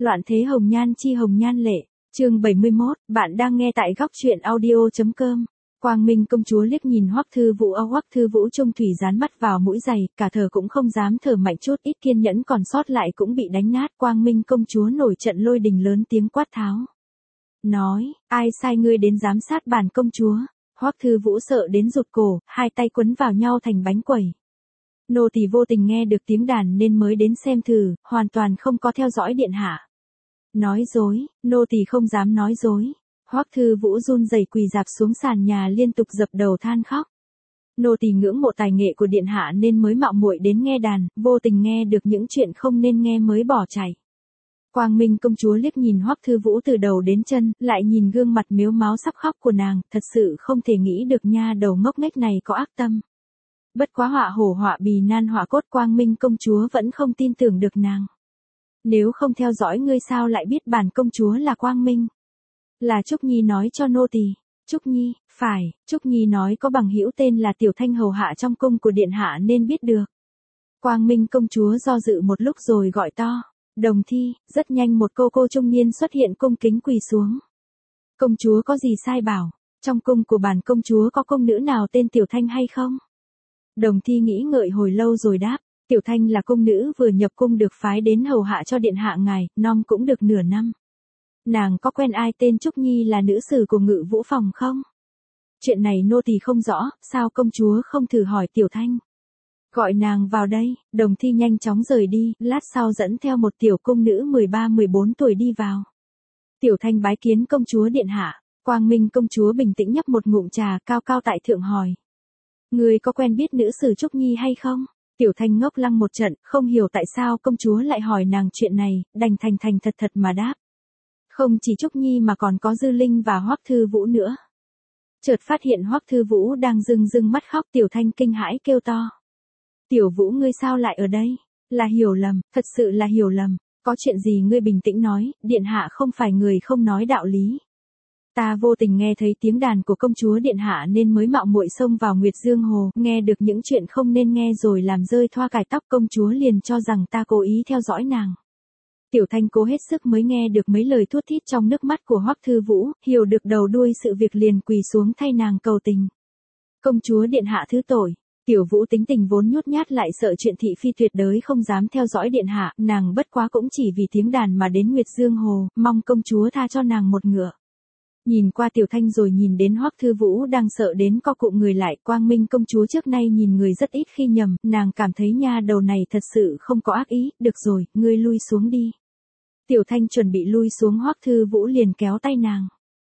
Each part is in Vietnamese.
Loạn thế hồng nhan chi hồng nhan lệ, chương 71, bạn đang nghe tại góc truyện audio.com. Quang Minh công chúa liếc nhìn Hoắc Thư Vũ, Hoắc Thư Vũ trông thủy dán mắt vào mũi giày, cả thở cũng không dám thở mạnh, chút ít kiên nhẫn còn sót lại cũng bị đánh nát. Quang Minh công chúa nổi trận lôi đình, lớn tiếng quát tháo. Nói, ai sai ngươi đến giám sát bản công chúa? Hoắc Thư Vũ sợ đến rụt cổ, hai tay quấn vào nhau thành bánh quẩy. Nô tỳ vô tình nghe được tiếng đàn nên mới đến xem thử, hoàn toàn không có theo dõi điện hạ. Nói dối, nô tỳ không dám nói dối. Hoắc Thư Vũ run rẩy quỳ rạp xuống sàn nhà, liên tục dập đầu than khóc. Nô tỳ ngưỡng mộ tài nghệ của điện hạ nên mới mạo muội đến nghe đàn, vô tình nghe được những chuyện không nên nghe mới bỏ chạy. Quang Minh công chúa liếc nhìn Hoắc Thư Vũ từ đầu đến chân, lại nhìn gương mặt mếu máo sắp khóc của nàng, thật sự không thể nghĩ được nha đầu ngốc nghếch này có ác tâm. Bất quá họa hổ họa bì nan họa cốt, Quang Minh công chúa vẫn không tin tưởng được nàng. Nếu không theo dõi ngươi sao lại biết bản công chúa là Quang Minh? Là Trúc Nhi nói cho nô tỳ. Trúc Nhi, phải, Trúc Nhi nói có bằng hữu tên là Tiểu Thanh hầu hạ trong cung của điện hạ nên biết được. Quang Minh công chúa do dự một lúc rồi gọi to. Đồng Thi, rất nhanh một cô trung niên xuất hiện cung kính quỳ xuống. Công chúa có gì sai bảo, trong cung của bản công chúa có công nữ nào tên Tiểu Thanh hay không? Đồng Thi nghĩ ngợi hồi lâu rồi đáp, Tiểu Thanh là công nữ vừa nhập cung được phái đến hầu hạ cho điện hạ ngài, nom cũng được nửa năm. Nàng có quen ai tên Trúc Nhi là nữ sử của Ngự Vũ phòng không? Chuyện này nô tỳ không rõ, sao công chúa không thử hỏi Tiểu Thanh? Gọi nàng vào đây. Đồng Thi nhanh chóng rời đi, lát sau dẫn theo một tiểu cung nữ 13-14 tuổi đi vào. Tiểu Thanh bái kiến công chúa điện hạ. Quang Minh công chúa bình tĩnh nhấp một ngụm trà, cao cao tại thượng hỏi. Người có quen biết nữ sử Trúc Nhi hay không? Tiểu Thanh ngốc lăng một trận, không hiểu tại sao công chúa lại hỏi nàng chuyện này, đành thành thật mà đáp. Không chỉ Trúc Nhi mà còn có Dư Linh và Hoắc Thư Vũ nữa. Chợt phát hiện Hoắc Thư Vũ đang rưng mắt khóc, Tiểu Thanh kinh hãi kêu to. Tiểu Vũ ngươi sao lại ở đây? Là hiểu lầm, thật sự là hiểu lầm. Có chuyện gì ngươi bình tĩnh nói, điện hạ không phải người không nói đạo lý. Ta vô tình nghe thấy tiếng đàn của công chúa điện hạ nên mới mạo muội xông vào Nguyệt Dương Hồ, nghe được những chuyện không nên nghe rồi làm rơi thoa cài tóc, công chúa liền cho rằng ta cố ý theo dõi nàng. Tiểu Thanh cố hết sức mới nghe được mấy lời thút thít trong nước mắt của Hoắc Thư Vũ, hiểu được đầu đuôi sự việc liền quỳ xuống thay nàng cầu tình. Công chúa điện hạ thứ tội. Tiểu Vũ tính tình vốn nhút nhát lại sợ chuyện thị phi tuyệt đối không dám theo dõi điện hạ, nàng bất quá cũng chỉ vì tiếng đàn mà đến Nguyệt Dương Hồ, mong công chúa tha cho nàng một ngựa. Nhìn qua Tiểu Thanh rồi nhìn đến Hoắc Thư Vũ đang sợ đến co cụm người lại, Quang Minh công chúa trước nay nhìn người rất ít khi nhầm, nàng cảm thấy nha đầu này thật sự không có ác ý, được rồi, ngươi lui xuống đi. Tiểu Thanh chuẩn bị lui xuống, Hoắc Thư Vũ liền kéo tay nàng.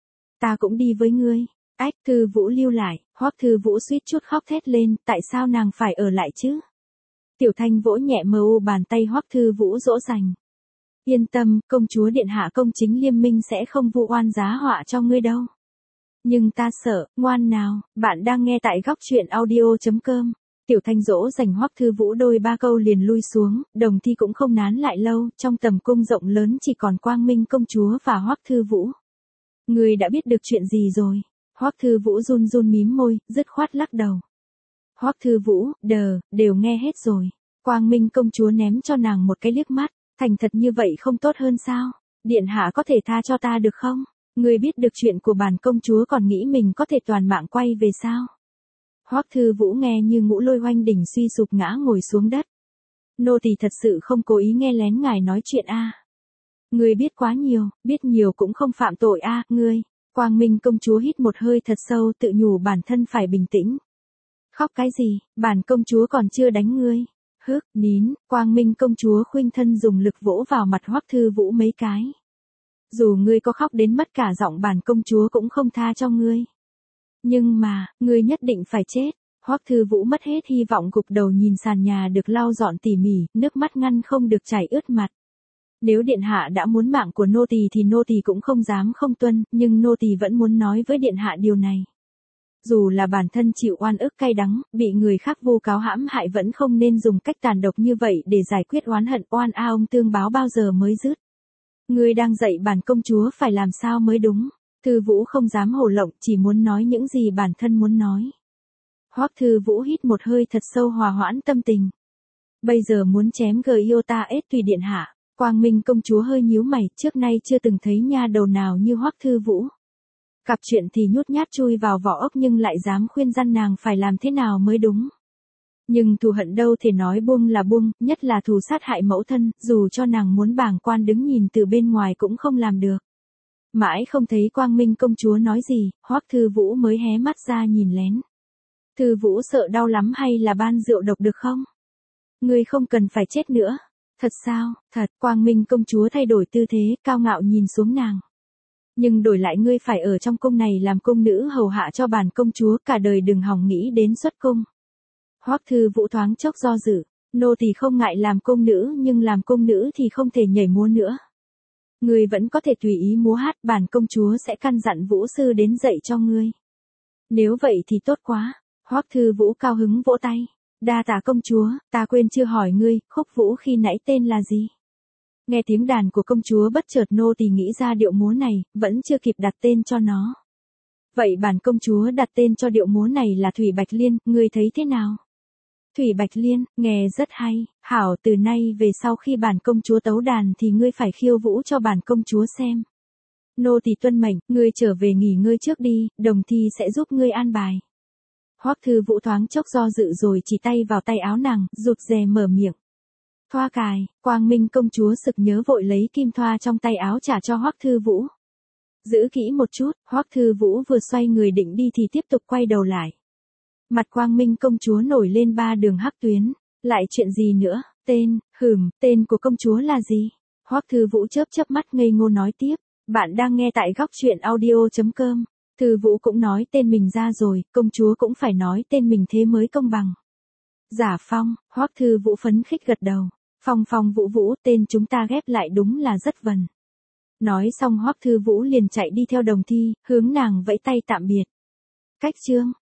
Ta cũng đi với ngươi. Ách, Thư Vũ lưu lại. Hoắc Thư Vũ suýt chút khóc thét lên, tại sao nàng phải ở lại chứ? Tiểu Thanh vỗ nhẹ bàn tay Hoắc Thư Vũ dỗ dành. Yên tâm, công chúa điện hạ công chính liêm minh sẽ không vu oan giá họa cho ngươi đâu. Nhưng ta sợ, ngoan nào, bạn đang nghe tại góc truyện audio.com. Tiểu Thanh dỗ dành Hoắc Thư Vũ đôi ba câu liền lui xuống, Đồng Thi cũng không nán lại lâu, trong tầm cung rộng lớn chỉ còn Quang Minh công chúa và Hoắc Thư Vũ. Ngươi đã biết được chuyện gì rồi? Hoắc Thư Vũ run mím môi, dứt khoát lắc đầu. Hoắc Thư Vũ, đều nghe hết rồi. Quang Minh công chúa ném cho nàng một cái liếc mắt, thành thật như vậy không tốt hơn sao? Điện hạ có thể tha cho ta được không? Ngươi biết được chuyện của bản công chúa còn nghĩ mình có thể toàn mạng quay về sao? Hoắc Thư Vũ nghe như ngũ lôi oanh đỉnh, suy sụp ngã ngồi xuống đất. Nô tỳ thật sự không cố ý nghe lén ngài nói chuyện a. Ngươi biết quá nhiều, biết nhiều cũng không phạm tội a, ngươi. Quang Minh công chúa hít một hơi thật sâu, tự nhủ bản thân phải bình tĩnh. Khóc cái gì, bản công chúa còn chưa đánh ngươi. Nín, Quang Minh công chúa khuynh thân dùng lực vỗ vào mặt Hoắc Thư Vũ mấy cái. Dù ngươi có khóc đến mất cả giọng bản công chúa cũng không tha cho ngươi. Nhưng mà, ngươi nhất định phải chết. Hoắc Thư Vũ mất hết hy vọng, gục đầu nhìn sàn nhà được lau dọn tỉ mỉ, nước mắt ngăn không được chảy ướt mặt. Nếu điện hạ đã muốn mạng của nô tỳ thì nô tỳ cũng không dám không tuân, nhưng nô tỳ vẫn muốn nói với điện hạ điều này. Dù là bản thân chịu oan ức cay đắng, bị người khác vu cáo hãm hại vẫn không nên dùng cách tàn độc như vậy để giải quyết oán hận, oan ông tương báo bao giờ mới dứt. Ngươi đang dạy bản công chúa phải làm sao mới đúng. Thư Vũ không dám hồ lộng, chỉ muốn nói những gì bản thân muốn nói. Hoắc Thư Vũ hít một hơi thật sâu, hòa hoãn tâm tình. Bây giờ muốn chém Giota tùy điện hạ. Quang Minh công chúa hơi nhíu mày, trước nay chưa từng thấy nha đầu nào như Hoắc Thư Vũ. Cặp chuyện thì nhút nhát chui vào vỏ ốc nhưng lại dám khuyên răn nàng phải làm thế nào mới đúng. Nhưng thù hận đâu thể nói buông là buông, nhất là thù sát hại mẫu thân, dù cho nàng muốn bàng quan đứng nhìn từ bên ngoài cũng không làm được. Mãi không thấy Quang Minh công chúa nói gì, Hoắc Thư Vũ mới hé mắt ra nhìn lén. Thư Vũ sợ đau lắm hay là ban rượu độc được không? Ngươi không cần phải chết nữa. Thật sao? Thật. Quang Minh công chúa thay đổi tư thế, cao ngạo nhìn xuống nàng. Nhưng đổi lại ngươi phải ở trong cung này làm cung nữ hầu hạ cho bản công chúa, cả đời đừng hòng nghĩ đến xuất cung. Hoắc Thư Vũ thoáng chốc do dự, nô tỳ không ngại làm cung nữ nhưng làm cung nữ thì không thể nhảy múa nữa. Ngươi vẫn có thể tùy ý múa hát, bản công chúa sẽ căn dặn Vũ sư đến dạy cho ngươi. Nếu vậy thì tốt quá. Hoắc Thư Vũ cao hứng vỗ tay. Đa tạ công chúa, ta quên chưa hỏi ngươi, khúc vũ khi nãy tên là gì? Nghe tiếng đàn của công chúa bất chợt nô tỳ nghĩ ra điệu múa này, vẫn chưa kịp đặt tên cho nó. Vậy bản công chúa đặt tên cho điệu múa này là Thủy Bạch Liên, ngươi thấy thế nào? Thủy Bạch Liên, nghe rất hay, hảo, từ nay về sau khi bản công chúa tấu đàn thì ngươi phải khiêu vũ cho bản công chúa xem. Nô tỳ tuân mệnh, ngươi trở về nghỉ ngơi trước đi, đồng thi sẽ giúp ngươi an bài. Hoắc Thư Vũ thoáng chốc do dự rồi chỉ tay vào tay áo nàng, rụt rè mở miệng. Thoa cài, Quang Minh công chúa sực nhớ vội lấy kim thoa trong tay áo trả cho Hoắc Thư Vũ. Giữ kỹ một chút, Hoắc Thư Vũ vừa xoay người định đi thì tiếp tục quay đầu lại. Mặt Quang Minh công chúa nổi lên 3 đường hắc tuyến. Lại chuyện gì nữa? Tên của công chúa là gì? Hoắc Thư Vũ chớp chớp mắt ngây ngô nói tiếp. Bạn đang nghe tại góc truyện audio.com. Thư Vũ cũng nói tên mình ra rồi, công chúa cũng phải nói tên mình thế mới công bằng. Giả Phong, Hoắc Thư Vũ phấn khích gật đầu. Phong Phong Vũ Vũ, tên chúng ta ghép lại đúng là rất vần. Nói xong Hoắc Thư Vũ liền chạy đi theo đồng thi, hướng nàng vẫy tay tạm biệt. Cách chương